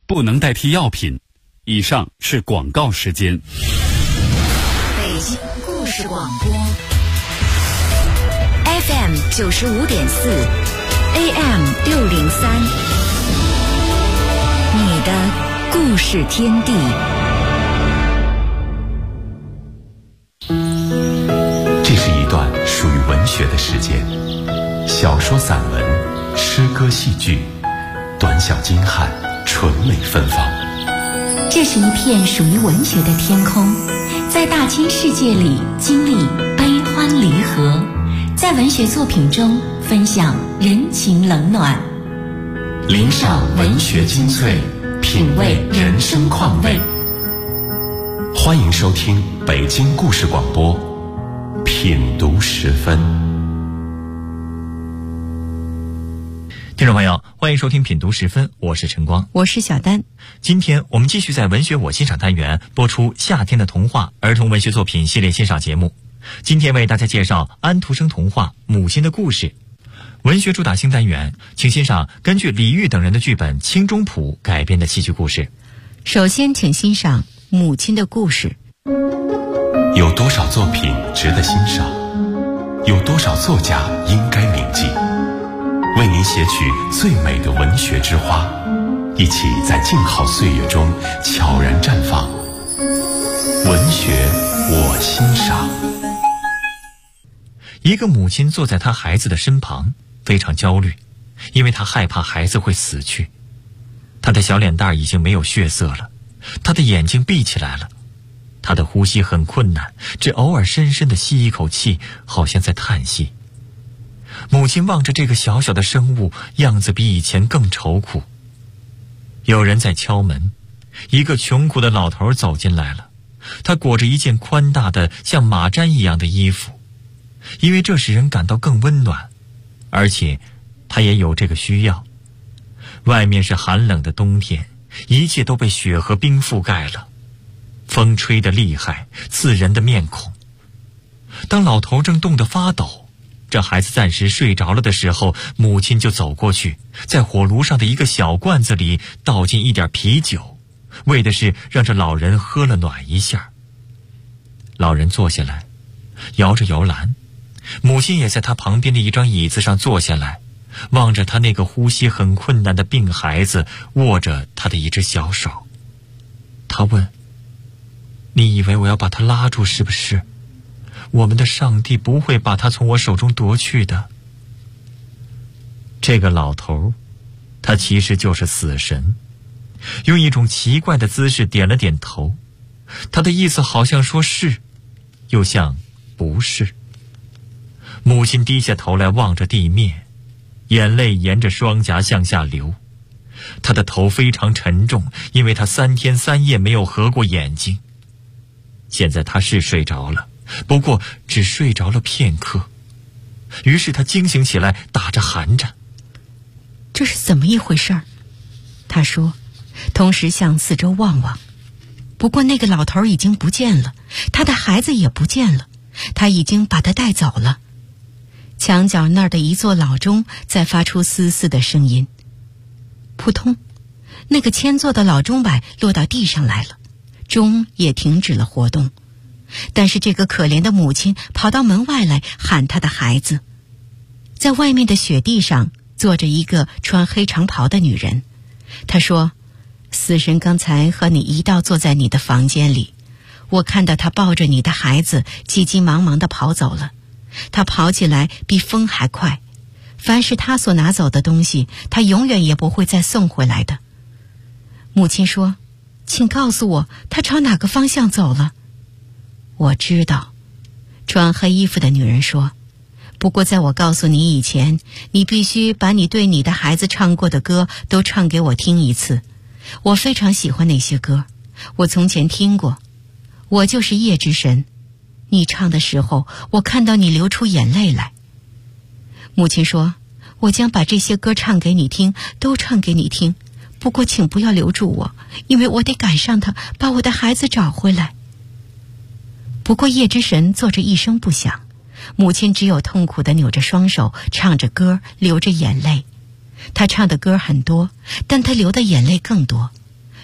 不能代替药品。以上是广告时间。 北京故事广播 FM 95.4 AM 603，你的故事天地。 这是一段属于文学的时间，小说、散文、诗歌、戏剧，短小精悍，纯美芬芳。 这是一片属于文学的天空，在大千世界里经历悲欢离合，在文学作品中分享人情冷暖， 领赏文学精粹，品味人生况味。欢迎收听北京故事广播品读时分。 听众朋友，欢迎收听品读时分，我是晨光， 我是小丹。 今天我们继续在文学我欣赏单元播出夏天的童话儿童文学作品系列欣赏节目。今天为大家介绍安徒生童话《母亲的故事》。文学主打新单元，请欣赏根据李煜等人的剧本《清中谱》改编的戏剧故事。 首先请欣赏《母亲的故事》。 有多少作品值得欣赏？有多少作家应该铭记？为您写取最美的文学之花，一起在静好岁月中悄然绽放。文学我欣赏。 一个母亲坐在她孩子的身旁，非常焦虑，因为她害怕孩子会死去。她的小脸蛋已经没有血色了，她的眼睛闭起来了，她的呼吸很困难，只偶尔深深地吸一口气，好像在叹息。母亲望着这个小小的生物，样子比以前更愁苦。有人在敲门，一个穷苦的老头走进来了，他裹着一件宽大的像马毡一样的衣服，因为这使人感到更温暖，而且他也有这个需要。外面是寒冷的冬天，一切都被雪和冰覆盖了，风吹得厉害，刺人的面孔。当老头正冻得发抖，这孩子暂时睡着了的时候，母亲就走过去，在火炉上的一个小罐子里倒进一点啤酒，为的是让这老人喝了暖一下。老人坐下来，摇着摇篮，母亲也在他旁边的一张椅子上坐下来，望着他那个呼吸很困难的病孩子，握着他的一只小手。他问：你以为我要把他拉住是不是？我们的上帝不会把他从我手中夺去的。这个老头，他其实就是死神，用一种奇怪的姿势点了点头，他的意思好像说是，又像不是。母亲低下头来望着地面，眼泪沿着双颊向下流。她的头非常沉重，因为她3天3夜没有合过眼睛。现在她是睡着了，不过只睡着了片刻。于是她惊醒起来，打着寒颤。 这是怎么一回事儿？她说，同时向四周望望。不过那个老头已经不见了，他的孩子也不见了，他已经把他带走了。墙角那儿的一座老钟在发出嘶嘶的声音，扑通，那个铅做的老钟摆落到地上来了，钟也停止了活动。但是这个可怜的母亲跑到门外来喊她的孩子。在外面的雪地上坐着一个穿黑长袍的女人，她说，死神刚才和你一道坐在你的房间里，我看到他抱着你的孩子急急忙忙地跑走了，他跑起来比风还快，凡是他所拿走的东西，他永远也不会再送回来的。母亲说，请告诉我他朝哪个方向走了。我知道，穿黑衣服的女人说，不过在我告诉你以前，你必须把你对你的孩子唱过的歌都唱给我听一次。我非常喜欢那些歌，我从前听过。我就是夜之神，你唱的时候，我看到你流出眼泪来。母亲说，我将把这些歌唱给你听，都唱给你听，不过请不要留住我，因为我得赶上他，把我的孩子找回来。不过夜之神坐着一声不响，母亲只有痛苦地扭着双手，唱着歌，流着眼泪。她唱的歌很多，但她流的眼泪更多。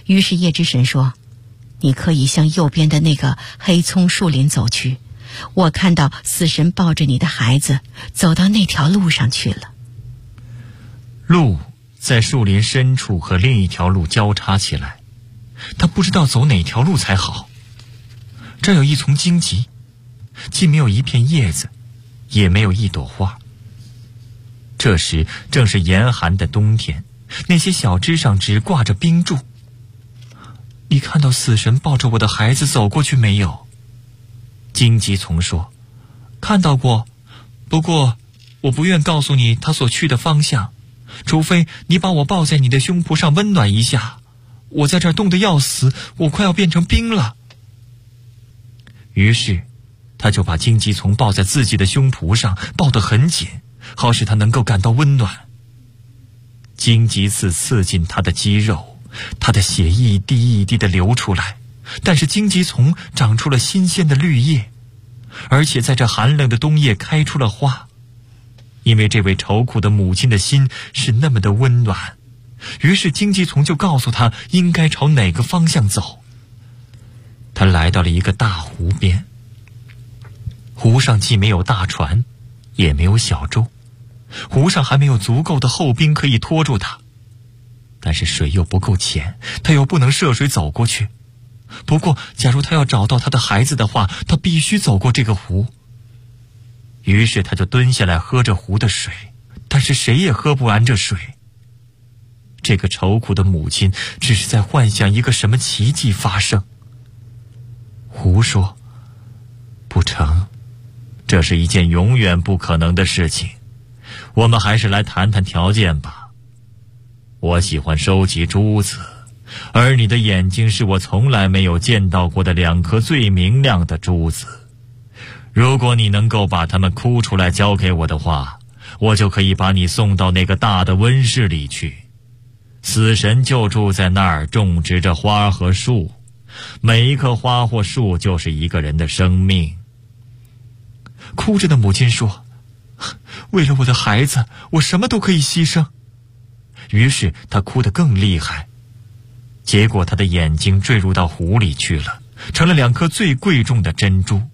于是叶之神说：“你可以向右边的那个黑葱树林走去，我看到死神抱着你的孩子走到那条路上去了。” 路在树林深处和另一条路交叉起来，他不知道走哪条路才好。这有一丛荆棘，既没有一片叶子，也没有一朵花。这时正是严寒的冬天，那些小枝上只挂着冰柱。你看到死神抱着我的孩子走过去没有？荆棘丛说：“看到过，不过我不愿告诉你他所去的方向，除非你把我抱在你的胸脯上温暖一下。我在这儿冻得要死，我快要变成冰了。”于是他就把荆棘丛抱在自己的胸脯上，抱得很紧，好使他能够感到温暖。荆棘刺刺进他的肌肉，他的血一滴一滴地流出来，但是荆棘丛长出了新鲜的绿叶，而且在这寒冷的冬夜开出了花。因为这位愁苦的母亲的心是那么的温暖，于是荆棘丛就告诉他应该朝哪个方向走。他来到了一个大湖边，湖上既没有大船，也没有小舟，湖上还没有足够的厚冰可以拖住他，但是水又不够浅，他又不能涉水走过去。不过假如他要找到他的孩子的话，他必须走过这个湖。于是他就蹲下来喝着湖的水，但是谁也喝不完这水。这个愁苦的母亲只是在幻想一个什么奇迹发生。湖说：“不成，这是一件永远不可能的事情，我们还是来谈谈条件吧。我喜欢收集珠子，而你的眼睛是我从来没有见到过的2颗最明亮的珠子。如果你能够把它们哭出来交给我的话，我就可以把你送到那个大的温室里去。死神就住在那儿，种植着花和树，每一棵花或树就是一个人的生命。”哭着的母亲说：“为了我的孩子，我什么都可以牺牲。”于是她哭得更厉害，结果她的眼睛坠入到湖里去了，成了2颗最贵重的珍珠。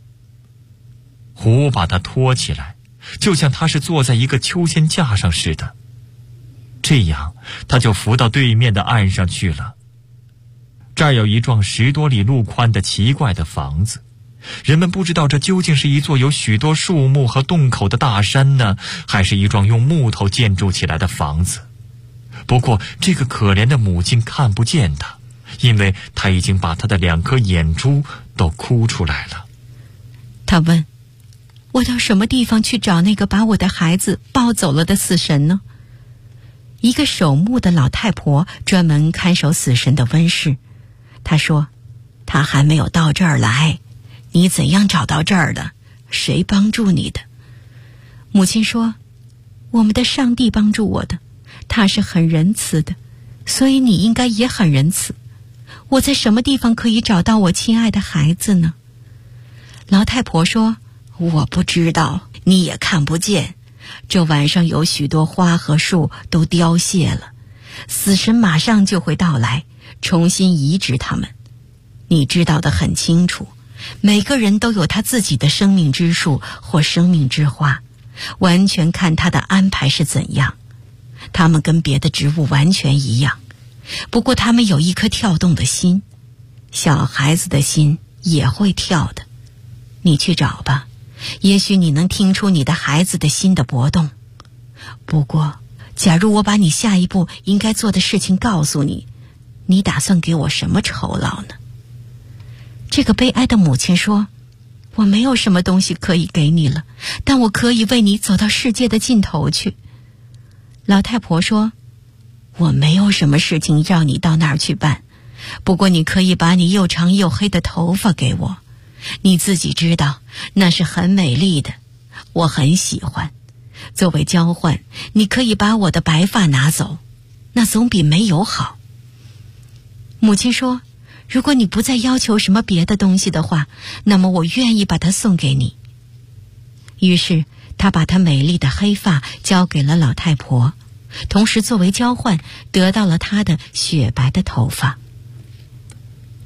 湖把她托起来，就像她是坐在一个秋千架上似的，这样她就浮到对面的岸上去了。这儿有一幢10多里路宽的奇怪的房子，人们不知道这究竟是一座有许多树木和洞口的大山呢，还是一幢用木头建筑起来的房子。不过这个可怜的母亲看不见它，因为她已经把她的2颗眼珠都哭出来了。 他问：“我到什么地方去找那个把我的孩子抱走了的死神呢？”一个守墓的老太婆专门看守死神的温室。她说：“他还没有到这儿来，你怎样找到这儿的？谁帮助你的？”母亲说：“我们的上帝帮助我的，他是很仁慈的，所以你应该也很仁慈。我在什么地方可以找到我亲爱的孩子呢？”老太婆说：“我不知道，你也看不见。这晚上有许多花和树都凋谢了，死神马上就会到来，重新移植它们。你知道得很清楚，每个人都有他自己的生命之树或生命之花，完全看他的安排是怎样。他们跟别的植物完全一样，不过他们有一颗跳动的心，小孩子的心也会跳的。你去找吧，也许你能听出你的孩子的心的搏动。不过假如我把你下一步应该做的事情告诉你，你打算给我什么酬劳呢？”这个悲哀的母亲说：“我没有什么东西可以给你了，但我可以为你走到世界的尽头去。”老太婆说：“我没有什么事情让你到那儿去办，不过你可以把你又长又黑的头发给我，你自己知道那是很美丽的，我很喜欢。作为交换，你可以把我的白发拿走，那总比没有好。”母亲说：“如果你不再要求什么别的东西的话，那么我愿意把它送给你。”于是她把她美丽的黑发交给了老太婆，同时作为交换得到了她的雪白的头发。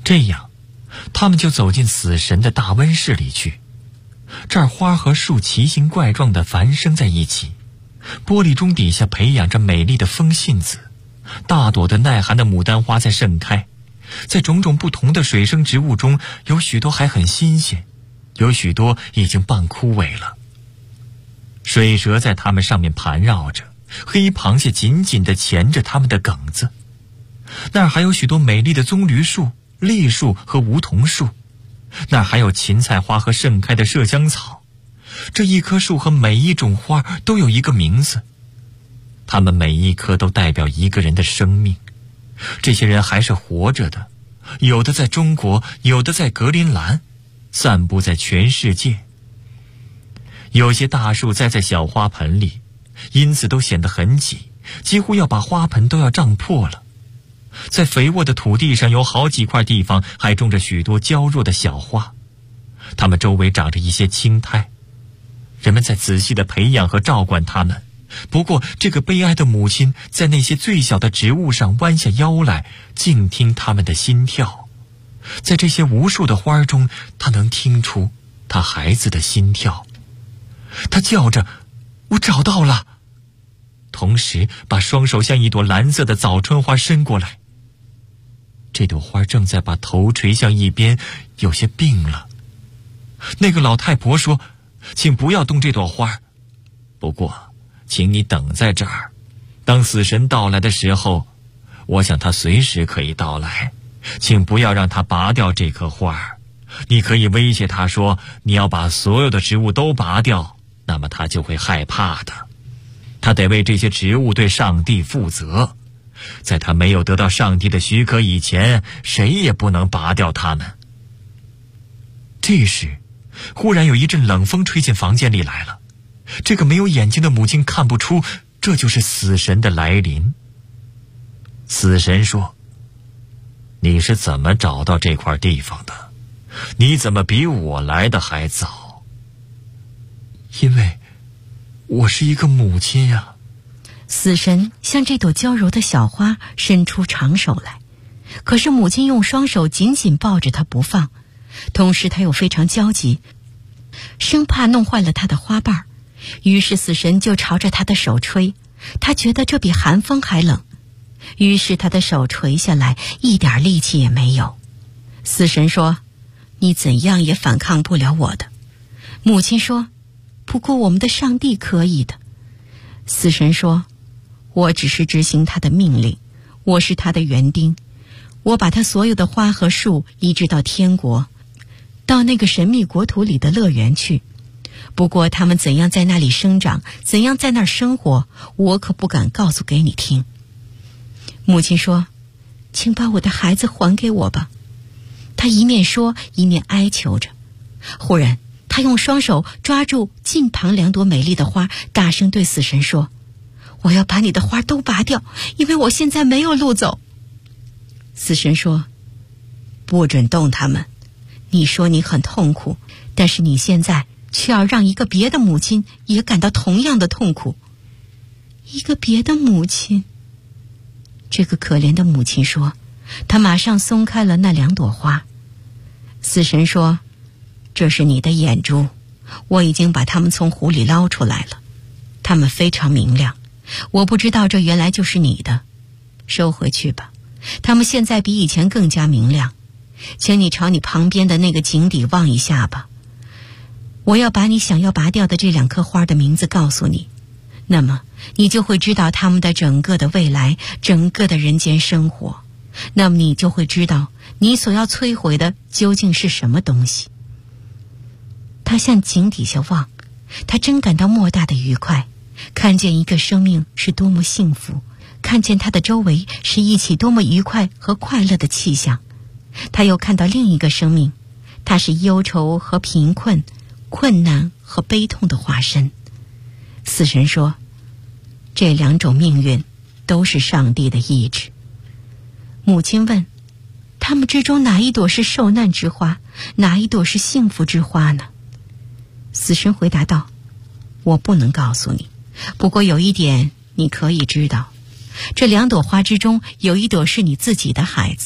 这样，他们就走进死神的大温室里去。这儿花和树奇形怪状地繁生在一起，玻璃钟底下培养着美丽的风信子，大朵的耐寒的牡丹花在盛开。在种种不同的水生植物中，有许多还很新鲜，有许多已经半枯萎了。水蛇在它们上面盘绕着，黑螃蟹紧紧地钳着它们的梗子。那儿还有许多美丽的棕榈树、栗树和梧桐树，那儿还有芹菜花和盛开的麝香草。这一棵树和每一种花都有一个名字，它们每一棵都代表一个人的生命。这些人还是活着的，有的在中国，有的在格陵兰，散布在全世界。有些大树栽在小花盆里，因此都显得很挤，几乎要把花盆都要胀破了。在肥沃的土地上，有好几块地方还种着许多娇弱的小花，它们周围长着一些青苔，人们在仔细地培养和照管它们。不过这个悲哀的母亲在那些最小的植物上弯下腰来，静听它们的心跳。在这些无数的花中，她能听出她孩子的心跳。她叫着：“我找到了！”同时把双手向一朵蓝色的早春花伸过来。这朵花正在把头垂向一边，有些病了。那个老太婆说：“请不要动这朵花，不过请你等在这儿，当死神到来的时候，我想他随时可以到来，请不要让他拔掉这棵花。你可以威胁他说，你要把所有的植物都拔掉，那么他就会害怕的。他得为这些植物对上帝负责，在他没有得到上帝的许可以前，谁也不能拔掉它们。”这时，忽然有一阵冷风吹进房间里来了。这个没有眼睛的母亲看不出这就是死神的来临。死神说：“你是怎么找到这块地方的？你怎么比我来的还早？”“因为我是一个母亲呀。” 死神向这朵娇柔的小花伸出长手来，可是母亲用双手紧紧抱着它不放，同时她又非常焦急，生怕弄坏了她的花瓣。于是死神就朝着他的手吹，他觉得这比寒风还冷，于是他的手垂下来，一点力气也没有。死神说：“你怎样也反抗不了我的。”母亲说：“不过我们的上帝可以的。”死神说：“我只是执行他的命令，我是他的园丁，我把他所有的花和树移植到天国，到那个神秘国土里的乐园去。不过他们怎样在那里生长，怎样在那儿生活，我可不敢告诉给你听。”母亲说：“请把我的孩子还给我吧。”她一面说，一面哀求着。忽然，她用双手抓住近旁2朵美丽的花，大声对死神说：“我要把你的花都拔掉，因为我现在没有路走。”死神说：“不准动它们。你说你很痛苦，但是你现在却要让一个别的母亲也感到同样的痛苦。”“一个别的母亲？”这个可怜的母亲说，她马上松开了那2朵花。死神说：“这是你的眼珠，我已经把它们从湖里捞出来了，它们非常明亮，我不知道这原来就是你的，收回去吧，它们现在比以前更加明亮，请你朝你旁边的那个井底望一下吧。我要把你想要拔掉的这2棵花的名字告诉你，那么你就会知道他们的整个的未来，整个的人间生活。那么你就会知道你所要摧毁的究竟是什么东西。”他向井底下望，他真感到莫大的愉快，看见一个生命是多么幸福，看见他的周围是一起多么愉快和快乐的气象。他又看到另一个生命，他是忧愁和贫困、困难和悲痛的化身。死神说：“这2种命运都是上帝的意志。”母亲问：“他们之中哪一朵是受难之花，哪一朵是幸福之花呢？”死神回答道：“我不能告诉你，不过有一点你可以知道，这2朵花之中有一朵是你自己的孩子，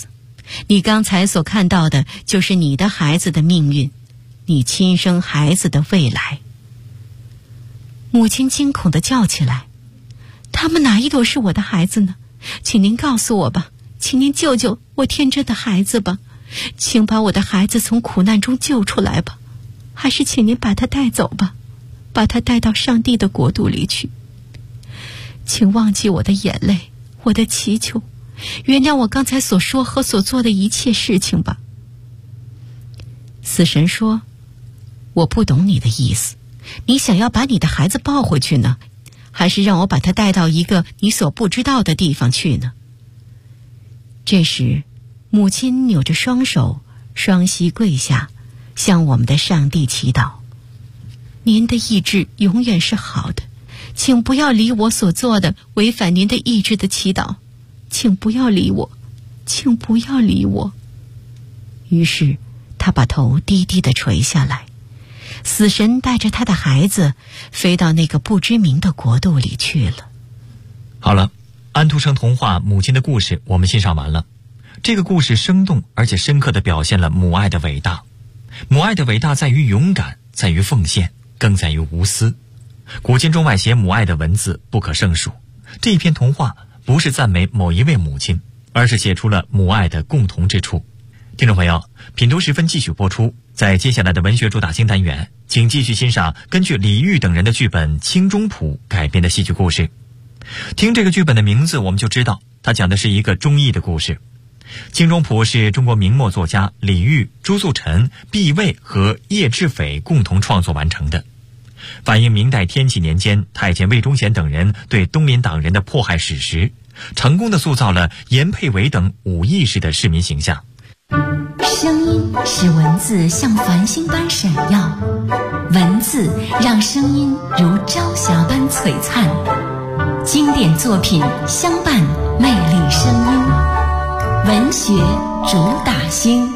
你刚才所看到的就是你的孩子的命运，你亲生孩子的未来。母亲惊恐地叫起来，他们哪一朵是我的孩子呢？请您告诉我吧，请您救救我天真的孩子吧，请把我的孩子从苦难中救出来吧，还是请您把他带走吧，把他带到上帝的国度里去。请忘记我的眼泪，我的祈求，原谅我刚才所说和所做的一切事情吧。死神说，我不懂你的意思，你想要把你的孩子抱回去呢，还是让我把他带到一个你所不知道的地方去呢？这时，母亲扭着双手，双膝跪下，向我们的上帝祈祷，您的意志永远是好的，请不要理我所做的违反您的意志的祈祷，请不要理我，请不要理我。于是他把头低低地垂下来，死神带着他的孩子飞到那个不知名的国度里去了。 好了，安徒生童话《母亲的故事》我们欣赏完了。这个故事生动而且深刻地表现了母爱的伟大。母爱的伟大在于勇敢，在于奉献，更在于无私。古今中外写母爱的文字不可胜数。这一篇童话不是赞美某一位母亲，而是写出了母爱的共同之处。听众朋友，品读时分继续播出。在接下来的文学主打新单元，请继续欣赏根据李煜等人的剧本《清中谱》改编的戏剧故事。听这个剧本的名字，我们就知道它讲的是一个忠义的故事。《清中谱》是中国明末作家李煜、朱素臣、毕卫和叶志斐共同创作完成的，反映明代天启年间太监魏忠贤等人对东林党人的迫害史实，成功地塑造了严佩维等武义式的市民形象。 声音使文字像繁星般闪耀，文字让声音如朝霞般璀璨。经典作品相伴，魅力声音，文学主打星。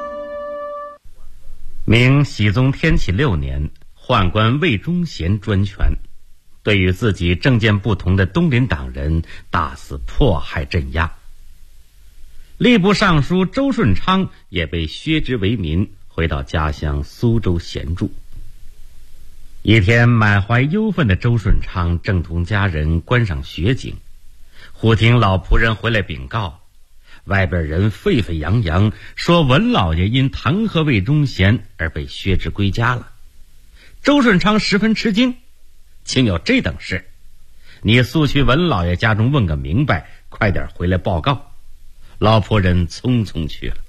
明熹宗天启6年，宦官魏忠贤专权，对于自己政见不同的东林党人大肆迫害镇压。吏部尚书周顺昌也被削职为民，回到家乡苏州闲住。一天，满怀忧愤的周顺昌正同家人观赏雪景，忽听老仆人回来禀告，外边人沸沸扬扬，说文老爷因弹劾魏忠贤而被削职归家了。周顺昌十分吃惊，竟有这等事？你速去文老爷家中问个明白，快点回来报告。老仆人匆匆去了。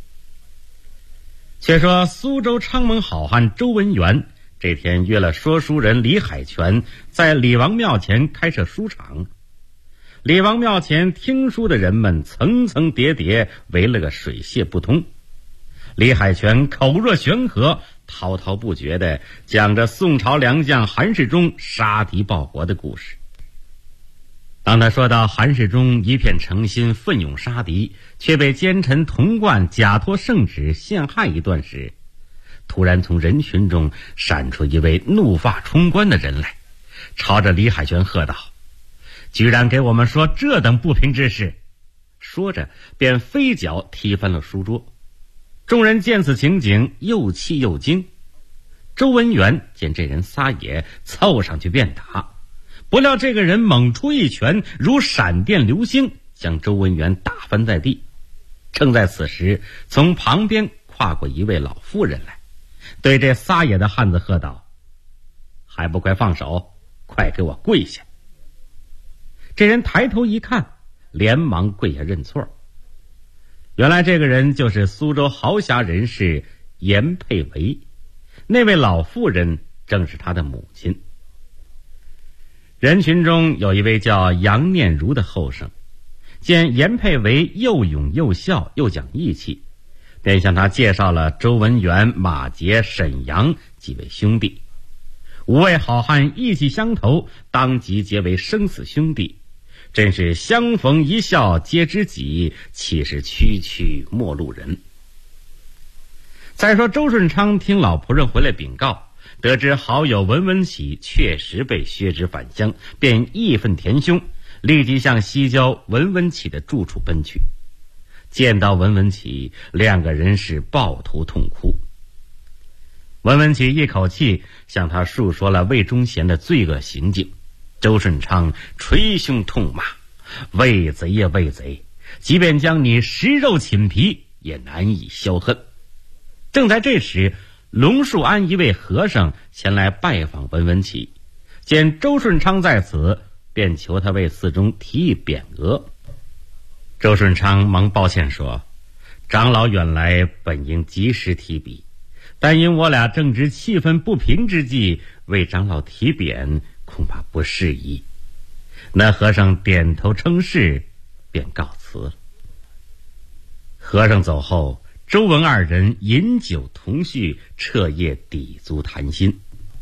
却说苏州昌蒙好汉周文元这天约了说书人李海泉在李王庙前开设书场。李王庙前听书的人们层层叠叠，围了个水泄不通。李海泉口若悬河，滔滔不绝地讲着宋朝良将韩世忠杀敌报国的故事。当他说到韩世忠一片诚心奋勇杀敌，却被奸臣童贯假托圣旨陷害一段时，突然从人群中闪出一位怒发冲冠的人来，朝着李海泉喝道：居然给我们说这等不平之事！说着便飞脚踢翻了书桌。众人见此情景，又气又惊。周文元见这人撒野，凑上去便打，不料这个人猛出一拳，如闪电流星，将周文元打翻在地。正在此时，从旁边跨过一位老妇人来，对这撒野的汉子喝道：还不快放手，快给我跪下！这人抬头一看，连忙跪下认错。原来这个人就是苏州豪侠人士严佩维，那位老妇人正是他的母亲。人群中有一位叫杨念如的后生，见严佩维又勇又孝又讲义气，便向他介绍了周文元、马杰、沈阳几位兄弟。五位好汉义气相投，当即结为生死兄弟，真是相逢一笑皆知己，岂是区区陌路人。再说周顺昌听老仆人回来禀告，得知好友文文启确实被削职返乡，便义愤填胸，立即向西郊文文启的住处奔去。 见到文文启，两个人是抱头痛哭。文文启一口气向他述说了魏忠贤的罪恶行径。周顺昌捶胸痛骂：魏贼呀魏贼，即便将你食肉寝皮也难以消恨。正在这时，龙树安一位和尚前来拜访文文启，见周顺昌在此，便求他为寺中提议匾额。周顺昌忙抱歉说：长老远来本应及时提笔，但因我俩正值气愤不平之际，为长老提匾恐怕不适宜。那和尚点头称是，便告辞了。和尚走后，周文二人饮酒同叙，彻夜抵足谈心。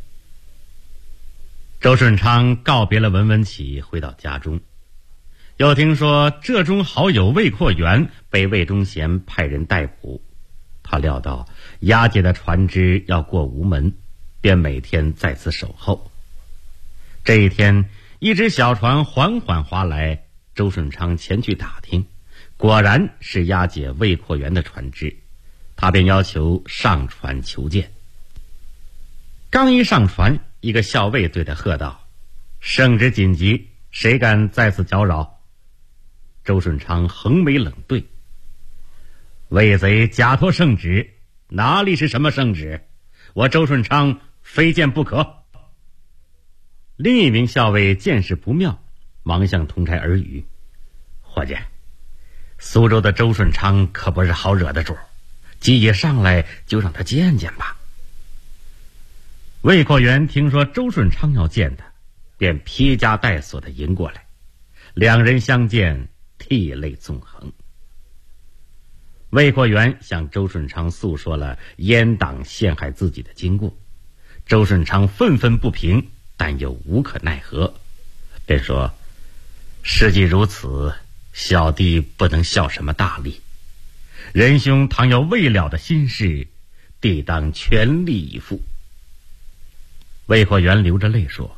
周顺昌告别了文文启，回到家中，又听说浙中好友魏阔元被魏忠贤派人逮捕。他料到押解的船只要过吴门，便每天在此守候。这一天，一只小船缓缓划来，周顺昌前去打听，果然是押解魏阔元的船只，他便要求上船求见。刚一上船，一个校尉对他喝道：圣旨紧急，谁敢在此搅扰？周顺昌横眉冷对：魏贼假托圣旨，哪里是什么圣旨？我周顺昌非见不可。另一名校尉见势不妙，忙向同差耳语：伙计，苏州的周顺昌可不是好惹的主，既一上来就让他见见吧。魏阔元听说周顺昌要见他，便披枷带锁的迎过来，两人相见，涕泪纵横。魏阔元向周顺昌诉说了阉党陷害自己的经过，周顺昌愤愤不平，但又无可奈何，便说：事既如此，小弟不能效什么大力，仁兄倘有未了的心事，弟当全力以赴。魏阔元流着泪说：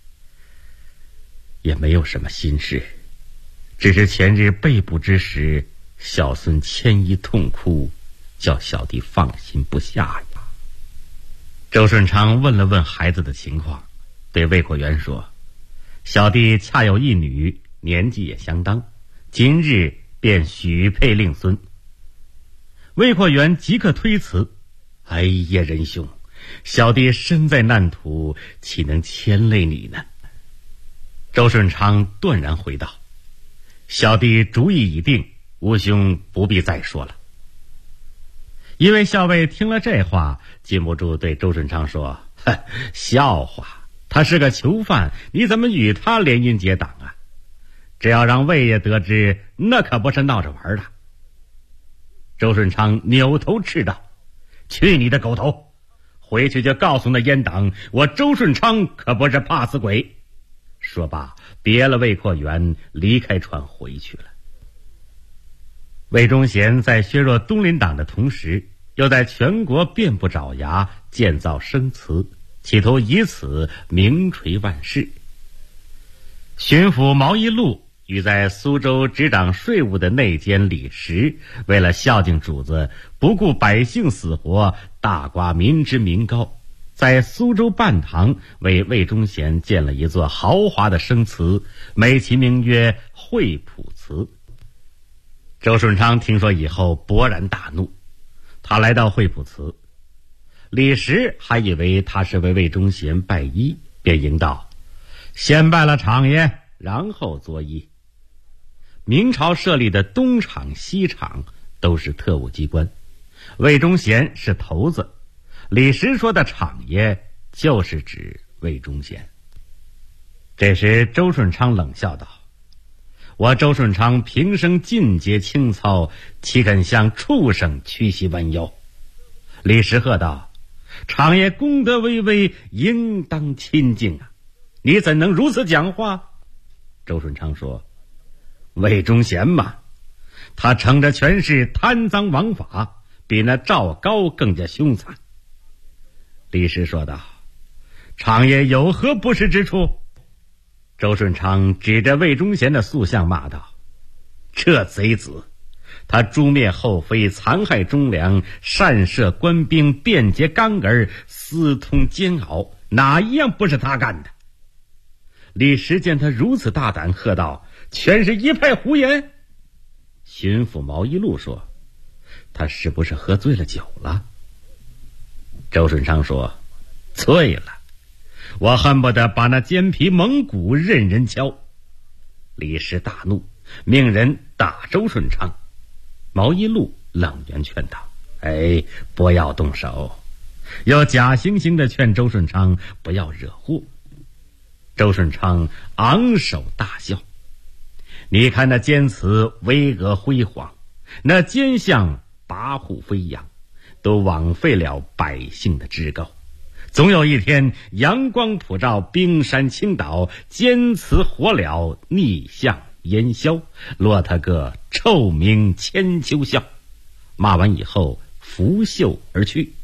也没有什么心事，只是前日被捕之时，小孙牵衣痛哭，叫小弟放心不下呀。周顺昌问了问孩子的情况，对魏阔元说：小弟恰有一女，年纪也相当，今日便许配令孙。魏阔元即刻推辞：哎呀，仁兄，小弟身在难途，岂能牵累你呢？周顺昌断然回道：小弟主意已定，吴兄不必再说了。一位校尉听了这话，禁不住对周顺昌说：笑话，他是个囚犯，你怎么与他联姻结党啊？只要让魏爷得知，那可不是闹着玩的。周顺昌扭头斥道：去你的狗头！回去就告诉那阉党，我周顺昌可不是怕死鬼。说罢，别了魏阔元，离开船回去了。魏忠贤在削弱东林党的同时，又在全国遍布爪牙，建造生祠，企图以此名垂万世。巡抚毛一禄与在苏州执掌税务的内监李时，为了孝敬主子，不顾百姓死活，大刮民脂民膏，在苏州半塘为魏忠贤建了一座豪华的生祠，美其名曰惠普祠。周顺昌听说以后勃然大怒，他来到惠普祠，李时还以为他是为魏忠贤拜医，便迎道：先拜了厂爷，然后作揖。明朝设立的东厂西厂都是特务机关，魏忠贤是头子，李时说的厂爷就是指魏忠贤。这时周顺昌冷笑道：我周顺昌平生尽节清操，岂肯向畜生屈膝弯腰？李时喝道：厂爷功德巍巍，应当亲近啊，你怎能如此讲话？周顺昌说：魏忠贤嘛，他乘着权势贪赃枉法，比那赵高更加凶残。李时说道：厂爷有何不实之处？周顺昌指着魏忠贤的塑像骂道：这贼子， 他诛灭后妃，残害忠良，擅射官兵，便捷刚儿，私通奸熬，哪一样不是他干的？李时见他如此大胆，喝道：全是一派胡言！巡抚毛一禄说：他是不是喝醉了酒了？周顺昌说：醉了，我恨不得把那奸皮蒙骨任人敲。李时大怒，命人打周顺昌。毛一禄冷言劝道：不要动手，又假惺惺地劝周顺昌不要惹祸。周顺昌昂首大笑：你看那奸词巍峨辉煌，那奸相跋扈飞扬，都枉费了百姓的志高。总有一天阳光普照，冰山倾倒，奸词火燎，逆向烟消，落他个臭名千秋笑。骂完以后拂袖而去。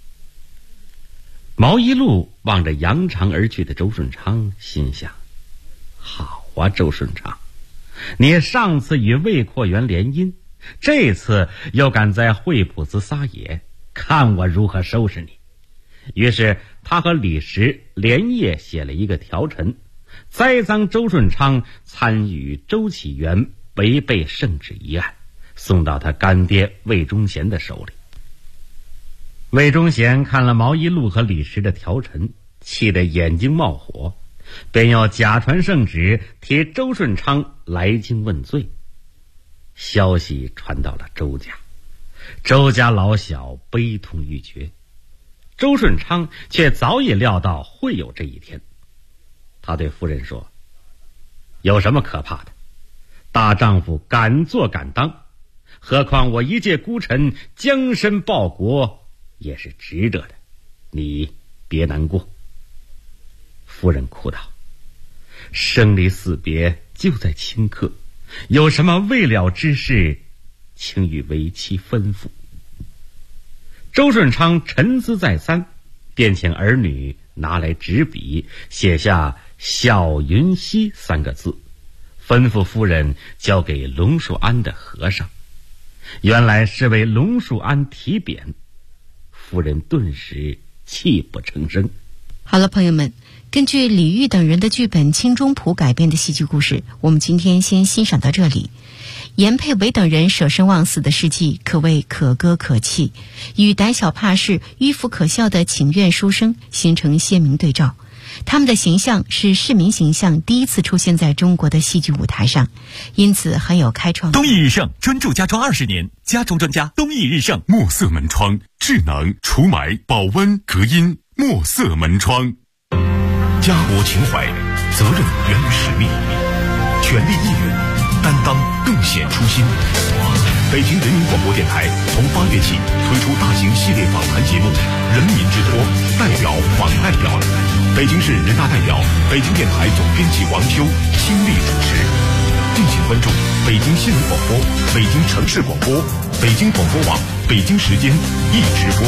毛一禄望着扬长而去的周顺昌，心想：好啊，周顺昌，你上次与魏阔元联姻，这次又敢在惠普寺撒野，看我如何收拾你。于是他和李时连夜写了一个条陈，栽赃周顺昌参与周启元违背圣旨一案，送到他干爹魏忠贤的手里。魏忠贤看了毛一禄和李时的条陈，气得眼睛冒火，便要假传圣旨，替周顺昌来京问罪。消息传到了周家，周家老小悲痛欲绝。周顺昌却早已料到会有这一天。他对夫人说：有什么可怕的？大丈夫敢做敢当，何况我一介孤臣，将身报国也是值得的，你别难过。夫人哭道：生离死别就在顷刻，有什么未了之事，请与为妻吩咐。周顺昌沉思再三，便请儿女拿来纸笔，写下小云溪3个字，吩咐夫人交给龙树安的和尚。原来是为龙树安提匾。夫人顿时泣不成声。 好了，朋友们，根据李煜等人的剧本《清中谱》改编的戏剧故事，我们今天先欣赏到这里。严佩维等人舍生忘死的事迹可谓可歌可泣，与胆小怕事、迂腐可笑的请愿书生形成鲜明对照。他们的形象是市民形象第一次出现在中国的戏剧舞台上，因此很有开创。 东义日盛专注家装20年，家装专家东义日盛。墨色门窗，智能除霾、保温、隔音。墨色门窗，家国情怀，责任源于使命，全力应援，担当更显初心。北京人民广播电台从8月起推出大型系列访谈节目《人民之托》，代表访代表。北京市人大代表、北京电台总编辑王秋亲力主持。敬请关注北京新闻广播、北京城市广播、北京广播网、北京时间一直播。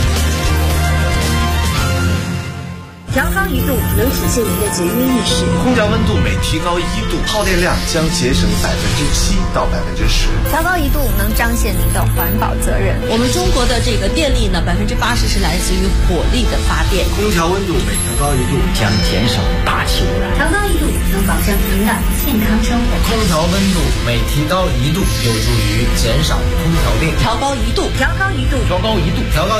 调高1度能体现您的节约意识。 空调温度每提高1度，耗电量将节省7%到10%。 调高1度能彰显您的环保责任。 我们中国的这个电力呢，80%是来自于火力的发电。 空调温度每调高1度将减少大气污染。 调高1度能保证您的健康生活。 空调温度每提高1度有助于减少空调电。 调高1度， 调高1度， 调高1度，调高。